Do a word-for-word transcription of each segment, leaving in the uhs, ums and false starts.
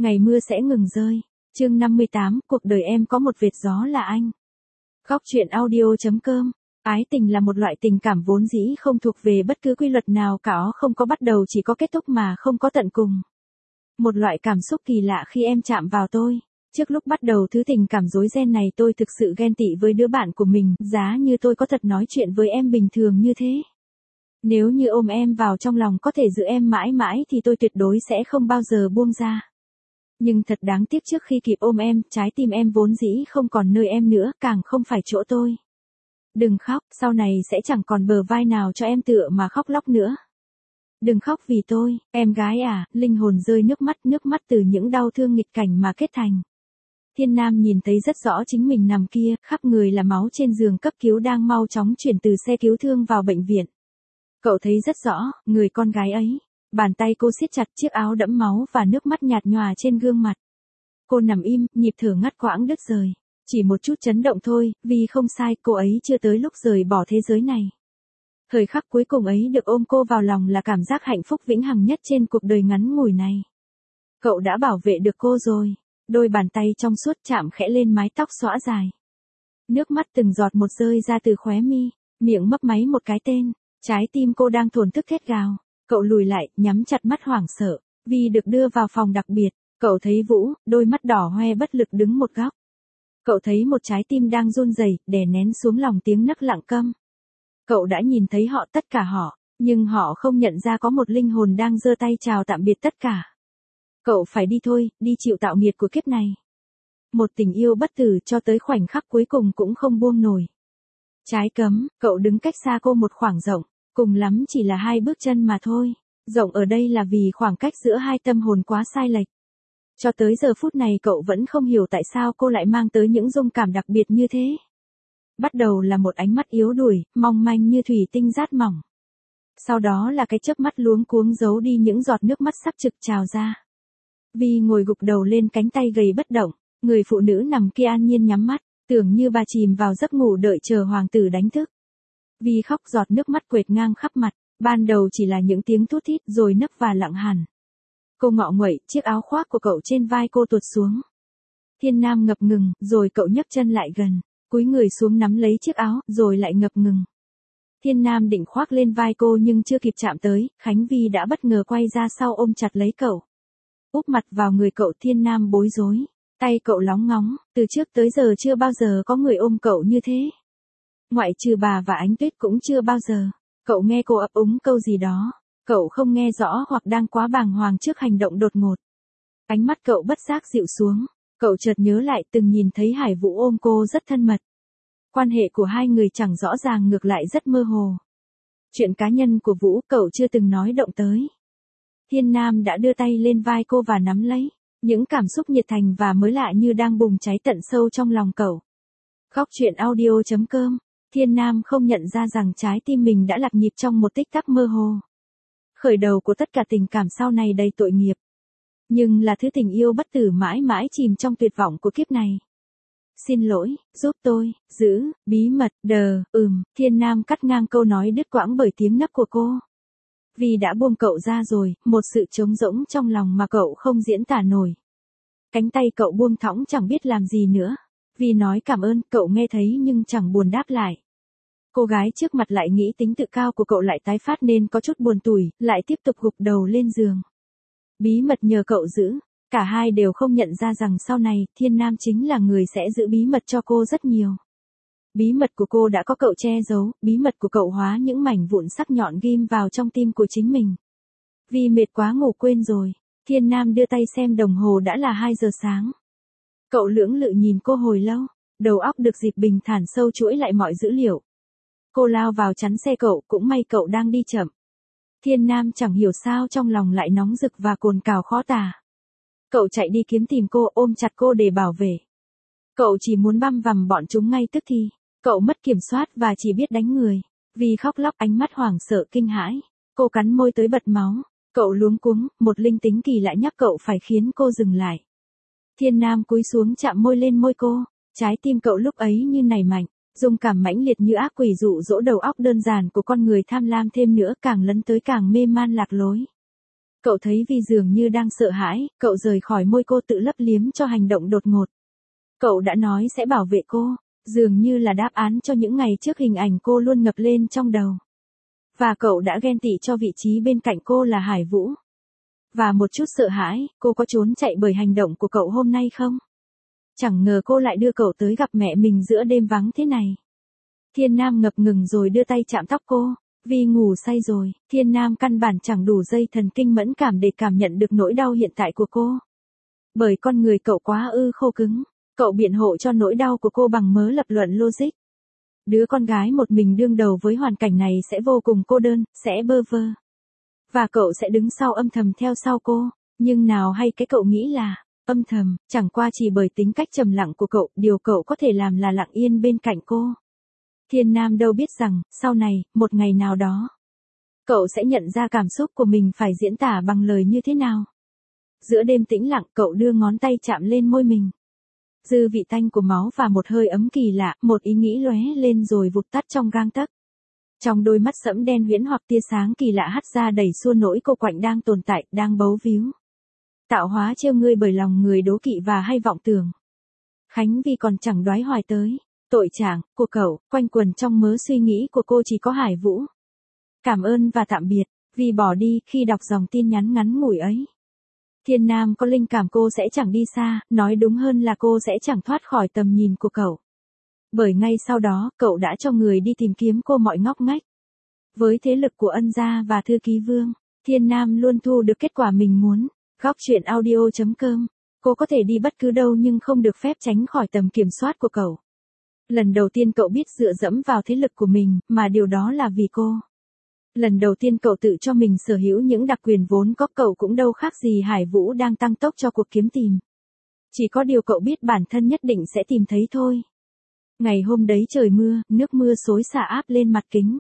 ngày mưa sẽ ngừng rơi. Chương năm mươi tám, cuộc đời em có một vệt gió là anh. Góc truyện audio chấm com. Ái tình là một loại tình cảm vốn dĩ không thuộc về bất cứ quy luật nào cả, không có bắt đầu chỉ có kết thúc mà không có tận cùng. Một loại cảm xúc kỳ lạ khi em chạm vào tôi. Trước lúc bắt đầu thứ tình cảm rối ren này tôi thực sự ghen tị với đứa bạn của mình, giá như tôi có thật nói chuyện với em bình thường như thế. Nếu như ôm em vào trong lòng có thể giữ em mãi mãi thì tôi tuyệt đối sẽ không bao giờ buông ra. Nhưng thật đáng tiếc trước khi kịp ôm em, trái tim em vốn dĩ không còn nơi em nữa, càng không phải chỗ tôi. Đừng khóc, sau này sẽ chẳng còn bờ vai nào cho em tựa mà khóc lóc nữa. Đừng khóc vì tôi, em gái à, linh hồn rơi nước mắt, nước mắt từ những đau thương nghịch cảnh mà kết thành. Thiên Nam nhìn thấy rất rõ chính mình nằm kia, khắp người là máu trên giường cấp cứu đang mau chóng chuyển từ xe cứu thương vào bệnh viện. Cậu thấy rất rõ, người con gái ấy. Bàn tay cô siết chặt chiếc áo đẫm máu và nước mắt nhạt nhòa trên gương mặt. Cô nằm im, nhịp thở ngắt quãng đứt rời. Chỉ một chút chấn động thôi, vì không sai, cô ấy chưa tới lúc rời bỏ thế giới này. Thời khắc cuối cùng ấy được ôm cô vào lòng là cảm giác hạnh phúc vĩnh hằng nhất trên cuộc đời ngắn ngủi này. Cậu đã bảo vệ được cô rồi. Đôi bàn tay trong suốt chạm khẽ lên mái tóc xõa dài. Nước mắt từng giọt một rơi ra từ khóe mi, miệng mấp máy một cái tên. Trái tim cô đang thổn thức thét gào. Cậu lùi lại, nhắm chặt mắt hoảng sợ. Vi được đưa vào phòng đặc biệt. Cậu thấy Vũ, đôi mắt đỏ hoe bất lực đứng một góc. Cậu thấy một trái tim đang run rẩy, đè nén xuống lòng tiếng nấc lặng câm. Cậu đã nhìn thấy họ, tất cả họ, nhưng họ không nhận ra có một linh hồn đang giơ tay chào tạm biệt tất cả. Cậu phải đi thôi, đi chịu tạo nghiệt của kiếp này. Một tình yêu bất tử cho tới khoảnh khắc cuối cùng cũng không buông nổi. Trái cấm, cậu đứng cách xa cô một khoảng rộng. Cùng lắm chỉ là hai bước chân mà thôi. Rộng ở đây là vì khoảng cách giữa hai tâm hồn quá sai lệch. Cho tới giờ phút này cậu vẫn không hiểu tại sao cô lại mang tới những rung cảm đặc biệt như thế. Bắt đầu là một ánh mắt yếu đuổi, mong manh như thủy tinh rát mỏng. Sau đó là cái chớp mắt luống cuống giấu đi những giọt nước mắt sắp trực trào ra. Vi ngồi gục đầu lên cánh tay gầy bất động, người phụ nữ nằm kia an nhiên nhắm mắt, tưởng như bà chìm vào giấc ngủ đợi chờ hoàng tử đánh thức. Vi khóc giọt nước mắt quệt ngang khắp mặt, ban đầu chỉ là những tiếng thút thít rồi nấc và lặng hẳn. Cô ngọ nguậy, chiếc áo khoác của cậu trên vai cô tuột xuống. Thiên Nam ngập ngừng, rồi cậu nhấc chân lại gần, cúi người xuống nắm lấy chiếc áo, rồi lại ngập ngừng. Thiên Nam định khoác lên vai cô nhưng chưa kịp chạm tới, Khánh Vi đã bất ngờ quay ra sau ôm chặt lấy cậu. Úp mặt vào người cậu, Thiên Nam bối rối, tay cậu lóng ngóng, từ trước tới giờ chưa bao giờ có người ôm cậu như thế. Ngoại trừ bà và Ánh Tuyết cũng chưa bao giờ. Cậu nghe cô ấp úng câu gì đó. Cậu không nghe rõ hoặc đang quá bàng hoàng trước hành động đột ngột. Ánh mắt cậu bất giác dịu xuống. Cậu chợt nhớ lại từng nhìn thấy Hải Vũ ôm cô rất thân mật. Quan hệ của hai người chẳng rõ ràng, ngược lại rất mơ hồ. Chuyện cá nhân của Vũ cậu chưa từng nói động tới. Thiên Nam đã đưa tay lên vai cô và nắm lấy. Những cảm xúc nhiệt thành và mới lạ như đang bùng cháy tận sâu trong lòng cậu. Góc truyện audio chấm com. Thiên Nam không nhận ra rằng trái tim mình đã lạc nhịp trong một tích tắc mơ hồ. Khởi đầu của tất cả tình cảm sau này đầy tội nghiệp. Nhưng là thứ tình yêu bất tử mãi mãi chìm trong tuyệt vọng của kiếp này. Xin lỗi, giúp tôi, giữ, bí mật, đờ, ừm, Thiên Nam cắt ngang câu nói đứt quãng bởi tiếng nấc của cô. Vì đã buông cậu ra rồi, một sự trống rỗng trong lòng mà cậu không diễn tả nổi. Cánh tay cậu buông thõng chẳng biết làm gì nữa. Vì nói cảm ơn, cậu nghe thấy nhưng chẳng buồn đáp lại. Cô gái trước mặt lại nghĩ tính tự cao của cậu lại tái phát nên có chút buồn tủi, lại tiếp tục gục đầu lên giường. Bí mật nhờ cậu giữ, cả hai đều không nhận ra rằng sau này, Thiên Nam chính là người sẽ giữ bí mật cho cô rất nhiều. Bí mật của cô đã có cậu che giấu, bí mật của cậu hóa những mảnh vụn sắc nhọn ghim vào trong tim của chính mình. Vì mệt quá ngủ quên rồi, Thiên Nam đưa tay xem đồng hồ đã là hai giờ sáng. Cậu lưỡng lự nhìn cô hồi lâu, đầu óc được dịp bình thản sâu chuỗi lại mọi dữ liệu. Cô lao vào chắn xe cậu, cũng may cậu đang đi chậm. Thiên Nam chẳng hiểu sao trong lòng lại nóng rực và cồn cào khó tả. Cậu chạy đi kiếm tìm cô, ôm chặt cô để bảo vệ. Cậu chỉ muốn băm vằm bọn chúng ngay tức thì. Cậu mất kiểm soát và chỉ biết đánh người. Vì khóc lóc, ánh mắt hoảng sợ kinh hãi. Cô cắn môi tới bật máu. Cậu luống cuống, một linh tính kỳ lạ nhắc cậu phải khiến cô dừng lại. Thiên Nam cúi xuống chạm môi lên môi cô. Trái tim cậu lúc ấy như nảy mạnh. Dung cảm mãnh liệt như ác quỷ dụ dỗ đầu óc đơn giản của con người tham lam thêm nữa, càng lấn tới càng mê man lạc lối. Cậu thấy Vi dường như đang sợ hãi, cậu rời khỏi môi cô tự lấp liếm cho hành động đột ngột. Cậu đã nói sẽ bảo vệ cô, dường như là đáp án cho những ngày trước hình ảnh cô luôn ngập lên trong đầu. Và cậu đã ghen tị cho vị trí bên cạnh cô là Hải Vũ. Và một chút sợ hãi, cô có trốn chạy bởi hành động của cậu hôm nay không? Chẳng ngờ cô lại đưa cậu tới gặp mẹ mình giữa đêm vắng thế này. Thiên Nam ngập ngừng rồi đưa tay chạm tóc cô. Vi ngủ say rồi, Thiên Nam căn bản chẳng đủ dây thần kinh mẫn cảm để cảm nhận được nỗi đau hiện tại của cô. Bởi con người cậu quá ư khô cứng, cậu biện hộ cho nỗi đau của cô bằng mớ lập luận logic. Đứa con gái một mình đương đầu với hoàn cảnh này sẽ vô cùng cô đơn, sẽ bơ vơ. Và cậu sẽ đứng sau âm thầm theo sau cô, nhưng nào hay cái cậu nghĩ là, âm thầm, chẳng qua chỉ bởi tính cách trầm lặng của cậu, điều cậu có thể làm là lặng yên bên cạnh cô. Thiên Nam đâu biết rằng, sau này, một ngày nào đó, cậu sẽ nhận ra cảm xúc của mình phải diễn tả bằng lời như thế nào. Giữa đêm tĩnh lặng, cậu đưa ngón tay chạm lên môi mình. Dư vị tanh của máu và một hơi ấm kỳ lạ, một ý nghĩ lóe lên rồi vụt tắt trong gang tấc. Trong đôi mắt sẫm đen huyễn hoặc tia sáng kỳ lạ hắt ra đẩy xua nỗi cô quạnh đang tồn tại, đang bấu víu. Tạo hóa trêu ngươi bởi lòng người đố kỵ và hay vọng tưởng. Khánh Vi còn chẳng đoái hoài tới tội trạng của cậu, quanh quần trong mớ suy nghĩ của cô chỉ có Hải Vũ. Cảm ơn và tạm biệt, Vi bỏ đi khi đọc dòng tin nhắn ngắn ngủi ấy. Thiên Nam có linh cảm cô sẽ chẳng đi xa, nói đúng hơn là cô sẽ chẳng thoát khỏi tầm nhìn của cậu. Bởi ngay sau đó, cậu đã cho người đi tìm kiếm cô mọi ngóc ngách. Với thế lực của ân gia và thư ký Vương, Thiên Nam luôn thu được kết quả mình muốn. Góc truyện audio chấm com, cô có thể đi bất cứ đâu nhưng không được phép tránh khỏi tầm kiểm soát của cậu. Lần đầu tiên cậu biết dựa dẫm vào thế lực của mình, mà điều đó là vì cô. Lần đầu tiên cậu tự cho mình sở hữu những đặc quyền vốn có, cậu cũng đâu khác gì Hải Vũ đang tăng tốc cho cuộc kiếm tìm. Chỉ có điều cậu biết bản thân nhất định sẽ tìm thấy thôi. Ngày hôm đấy trời mưa, nước mưa xối xả áp lên mặt kính.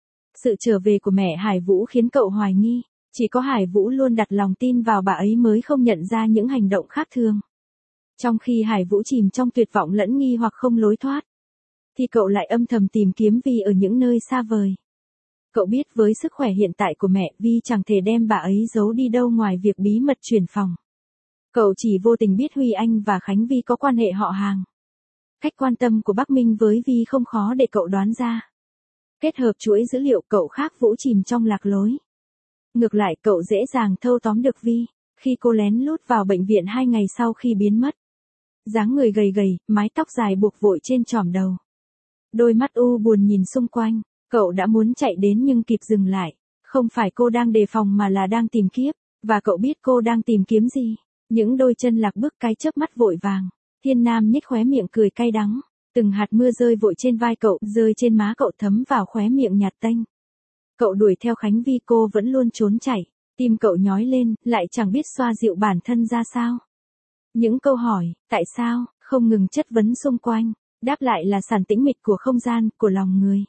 Sự trở về của mẹ Hải Vũ khiến cậu hoài nghi, chỉ có Hải Vũ luôn đặt lòng tin vào bà ấy mới không nhận ra những hành động khác thường. Trong khi Hải Vũ chìm trong tuyệt vọng lẫn nghi hoặc không lối thoát, thì cậu lại âm thầm tìm kiếm Vi ở những nơi xa vời. Cậu biết với sức khỏe hiện tại của mẹ, Vi chẳng thể đem bà ấy giấu đi đâu ngoài việc bí mật chuyển phòng. Cậu chỉ vô tình biết Huy Anh và Khánh Vi có quan hệ họ hàng. Cách quan tâm của Bắc Minh với Vi không khó để cậu đoán ra. Kết hợp chuỗi dữ liệu, cậu khác Vũ chìm trong lạc lối. Ngược lại, cậu dễ dàng thâu tóm được Vi, khi cô lén lút vào bệnh viện hai ngày sau khi biến mất. Dáng người gầy gầy, mái tóc dài buộc vội trên trỏm đầu. Đôi mắt u buồn nhìn xung quanh, cậu đã muốn chạy đến nhưng kịp dừng lại. Không phải cô đang đề phòng mà là đang tìm kiếp, và cậu biết cô đang tìm kiếm gì. Những đôi chân lạc bước cái chớp mắt vội vàng. Thiên Nam nhếch khóe miệng cười cay đắng. Từng hạt mưa rơi vội trên vai cậu, rơi trên má cậu thấm vào khóe miệng nhạt tênh. Cậu đuổi theo Khánh Vi, cô vẫn luôn trốn chạy. Tim cậu nhói lên, lại chẳng biết xoa dịu bản thân ra sao. Những câu hỏi, tại sao, không ngừng chất vấn xung quanh. Đáp lại là sàn tĩnh mịch của không gian, của lòng người.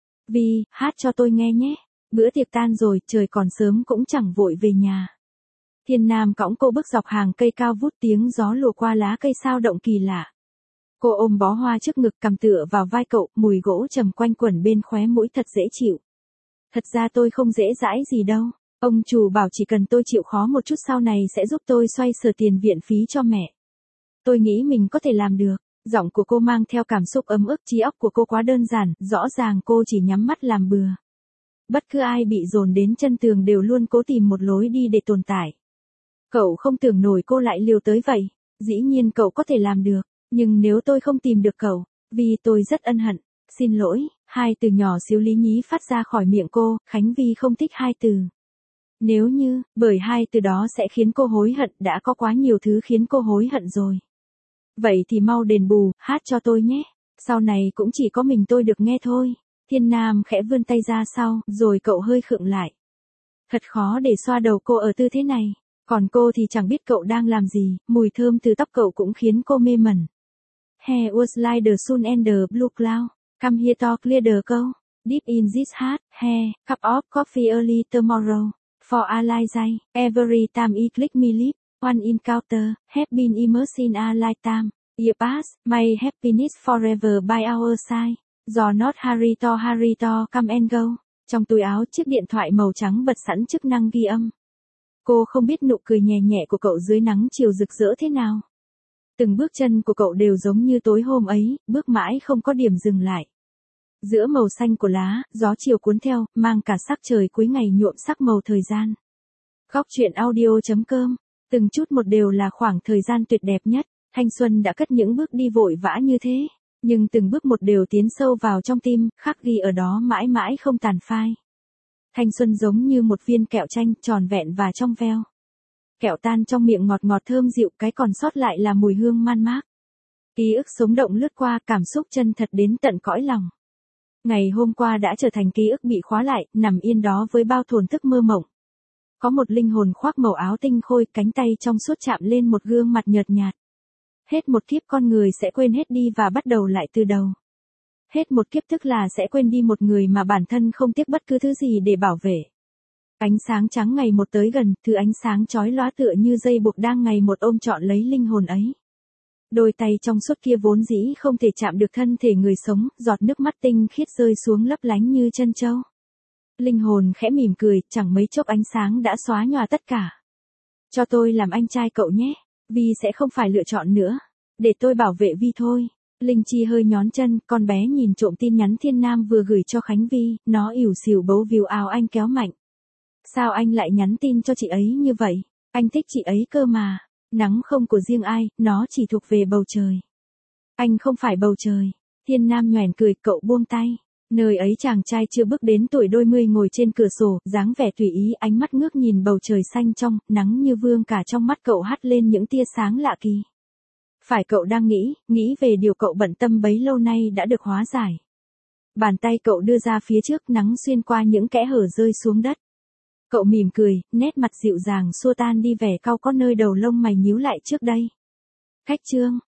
Vi, hát cho tôi nghe nhé. Bữa tiệc tan rồi, trời còn sớm cũng chẳng vội về nhà. Thiên Nam cõng cô bước dọc hàng cây cao vút, tiếng gió lùa qua lá cây sao động kỳ lạ. Cô ôm bó hoa trước ngực, cầm tựa vào vai cậu, mùi gỗ trầm quanh quẩn bên khóe mũi thật dễ chịu. Thật ra tôi không dễ dãi gì đâu. Ông chủ bảo chỉ cần tôi chịu khó một chút sau này sẽ giúp tôi xoay sở tiền viện phí cho mẹ. Tôi nghĩ mình có thể làm được. Giọng của cô mang theo cảm xúc ấm ức, trí óc của cô quá đơn giản, rõ ràng cô chỉ nhắm mắt làm bừa. Bất cứ ai bị dồn đến chân tường đều luôn cố tìm một lối đi để tồn tại. Cậu không tưởng nổi cô lại liều tới vậy. Dĩ nhiên cậu có thể làm được, nhưng nếu tôi không tìm được cậu, vì tôi rất ân hận, xin lỗi, hai từ nhỏ xíu lý nhí phát ra khỏi miệng cô. Khánh Vi không thích hai từ. Nếu như, bởi hai từ đó sẽ khiến cô hối hận, đã có quá nhiều thứ khiến cô hối hận rồi. Vậy thì mau đền bù, hát cho tôi nhé. Sau này cũng chỉ có mình tôi được nghe thôi. Thiên Nam khẽ vươn tay ra sau, rồi cậu hơi khựng lại. Thật khó để xoa đầu cô ở tư thế này. Còn cô thì chẳng biết cậu đang làm gì, mùi thơm từ tóc cậu cũng khiến cô mê mẩn. Hair was like the sun and the blue cloud. Come here to clear the cold. Deep in this heart, hair, cup of coffee early tomorrow. For a light, every time it click me lip. One encounter, have been immersed in a lifetime. Year pass, my happiness forever by our side. Do not hurry to hurry to come and go. Trong túi áo chiếc điện thoại màu trắng bật sẵn chức năng ghi âm. Cô không biết nụ cười nhẹ nhẹ của cậu dưới nắng chiều rực rỡ thế nào. Từng bước chân của cậu đều giống như tối hôm ấy, bước mãi không có điểm dừng lại. Giữa màu xanh của lá, gió chiều cuốn theo, mang cả sắc trời cuối ngày nhuộm sắc màu thời gian. Góc truyện audio chấm com, từng chút một đều là khoảng thời gian tuyệt đẹp nhất. Thanh xuân đã cất những bước đi vội vã như thế, nhưng từng bước một đều tiến sâu vào trong tim, khắc ghi ở đó mãi mãi không tàn phai. Thanh xuân giống như một viên kẹo chanh tròn vẹn và trong veo. Kẹo tan trong miệng ngọt ngọt thơm dịu, cái còn sót lại là mùi hương man mác. Ký ức sống động lướt qua, cảm xúc chân thật đến tận cõi lòng. Ngày hôm qua đã trở thành ký ức bị khóa lại, nằm yên đó với bao thổn thức mơ mộng. Có một linh hồn khoác màu áo tinh khôi, cánh tay trong suốt chạm lên một gương mặt nhợt nhạt. Hết một kiếp con người sẽ quên hết đi và bắt đầu lại từ đầu. Hết một kiếp tức là sẽ quên đi một người mà bản thân không tiếc bất cứ thứ gì để bảo vệ. Ánh sáng trắng ngày một tới gần, thứ ánh sáng chói lóa tựa như dây buộc đang ngày một ôm trọn lấy linh hồn ấy. Đôi tay trong suốt kia vốn dĩ không thể chạm được thân thể người sống, giọt nước mắt tinh khiết rơi xuống lấp lánh như chân châu. Linh hồn khẽ mỉm cười, chẳng mấy chốc ánh sáng đã xóa nhòa tất cả. Cho tôi làm anh trai cậu nhé, Vi sẽ không phải lựa chọn nữa. Để tôi bảo vệ Vi thôi. Linh Chi hơi nhón chân, con bé nhìn trộm tin nhắn Thiên Nam vừa gửi cho Khánh Vi, nó ỉu xìu bấu víu áo anh kéo mạnh. Sao anh lại nhắn tin cho chị ấy như vậy? Anh thích chị ấy cơ mà. Nắng không của riêng ai, nó chỉ thuộc về bầu trời. Anh không phải bầu trời. Thiên Nam nhoẻn cười, cậu buông tay. Nơi ấy chàng trai chưa bước đến tuổi đôi mươi ngồi trên cửa sổ, dáng vẻ tùy ý, ánh mắt ngước nhìn bầu trời xanh trong, nắng như vương cả trong mắt cậu hắt lên những tia sáng lạ kỳ. Phải cậu đang nghĩ, nghĩ về điều cậu bận tâm bấy lâu nay đã được hóa giải. Bàn tay cậu đưa ra phía trước, nắng xuyên qua những kẽ hở rơi xuống đất. Cậu mỉm cười, nét mặt dịu dàng xua tan đi vẻ cau có nơi đầu lông mày nhíu lại trước đây. Khách trương,